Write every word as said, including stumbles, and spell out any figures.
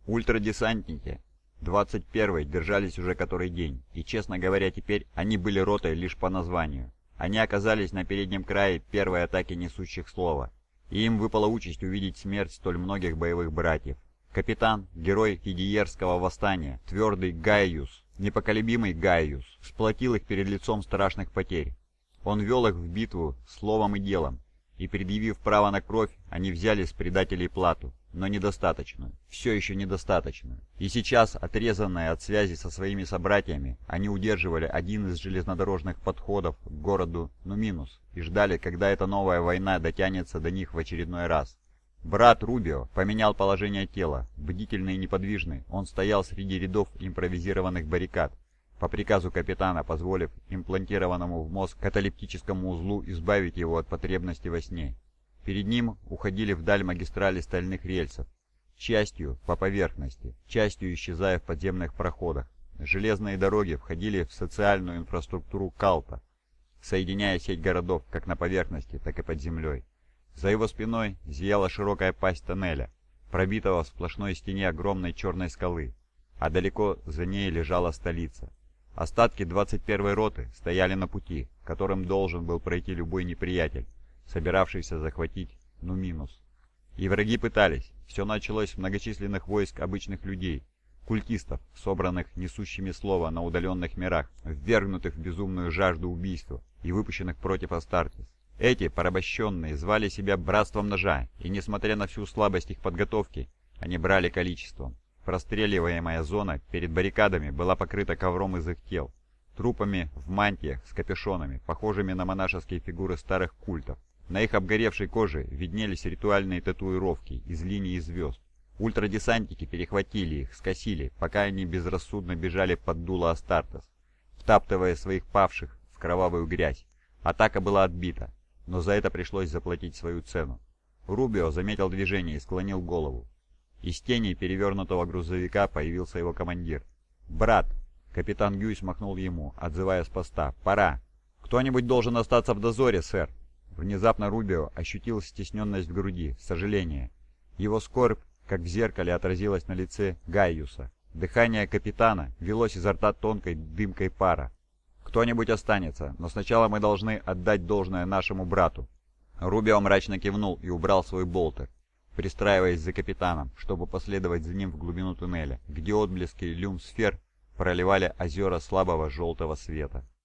Ультрадесантники двадцать первой держались уже который день, и, честно говоря, теперь они были ротой лишь по названию. Они оказались на переднем крае первой атаки несущих слова, и им выпала участь увидеть смерть столь многих боевых братьев. Капитан, герой Хидиерского восстания, твердый Гaius, непоколебимый Гaius, сплотил их перед лицом страшных потерь. Он вел их в битву словом и делом, и, предъявив право на кровь, они взяли с предателей плату, но недостаточную, все еще недостаточную. И сейчас, отрезанные от связи со своими собратьями, они удерживали один из железнодорожных подходов к городу Нуминус и ждали, когда эта новая война дотянется до них в очередной раз. Брат Рубио поменял положение тела. Бдительный и неподвижный, он стоял среди рядов импровизированных баррикад, по приказу капитана позволив имплантированному в мозг каталептическому узлу избавить его от потребности во сне. Перед ним уходили вдаль магистрали стальных рельсов, частью по поверхности, частью исчезая в подземных проходах. Железные дороги входили в социальную инфраструктуру Калта, соединяя сеть городов как на поверхности, так и под землей. За его спиной зияла широкая пасть тоннеля, пробитого в сплошной стене огромной черной скалы, а далеко за ней лежала столица. Остатки двадцать первой роты стояли на пути, которым должен был пройти любой неприятель, собиравшийся захватить Нуминус. И враги пытались. Все началось с многочисленных войск обычных людей, культистов, собранных несущими слово на удаленных мирах, ввергнутых в безумную жажду убийства и выпущенных против Астартес. Эти, порабощенные, звали себя Братством Ножа, и несмотря на всю слабость их подготовки, они брали количеством. Простреливаемая зона перед баррикадами была покрыта ковром из их тел, трупами в мантиях с капюшонами, похожими на монашеские фигуры старых культов. На их обгоревшей коже виднелись ритуальные татуировки из линий звезд. Ультрадесантники перехватили их, скосили, пока они безрассудно бежали под дуло Астартес, втаптывая своих павших в кровавую грязь. Атака была отбита, но за это пришлось заплатить свою цену. Рубио заметил движение и склонил голову. Из тени перевернутого грузовика появился его командир. «Брат!» — капитан Гюйс махнул ему, отзывая с поста. «Пора! Кто-нибудь должен остаться в дозоре, сэр!» Внезапно Рубио ощутил стесненность в груди, сожаление. Его скорбь, как в зеркале, отразилась на лице Гaius'а. Дыхание капитана велось изо рта тонкой дымкой пара. «Кто-нибудь останется, но сначала мы должны отдать должное нашему брату». Рубио мрачно кивнул и убрал свой болтер, пристраиваясь за капитаном, чтобы последовать за ним в глубину туннеля, где отблески люмсфер проливали озера слабого желтого света.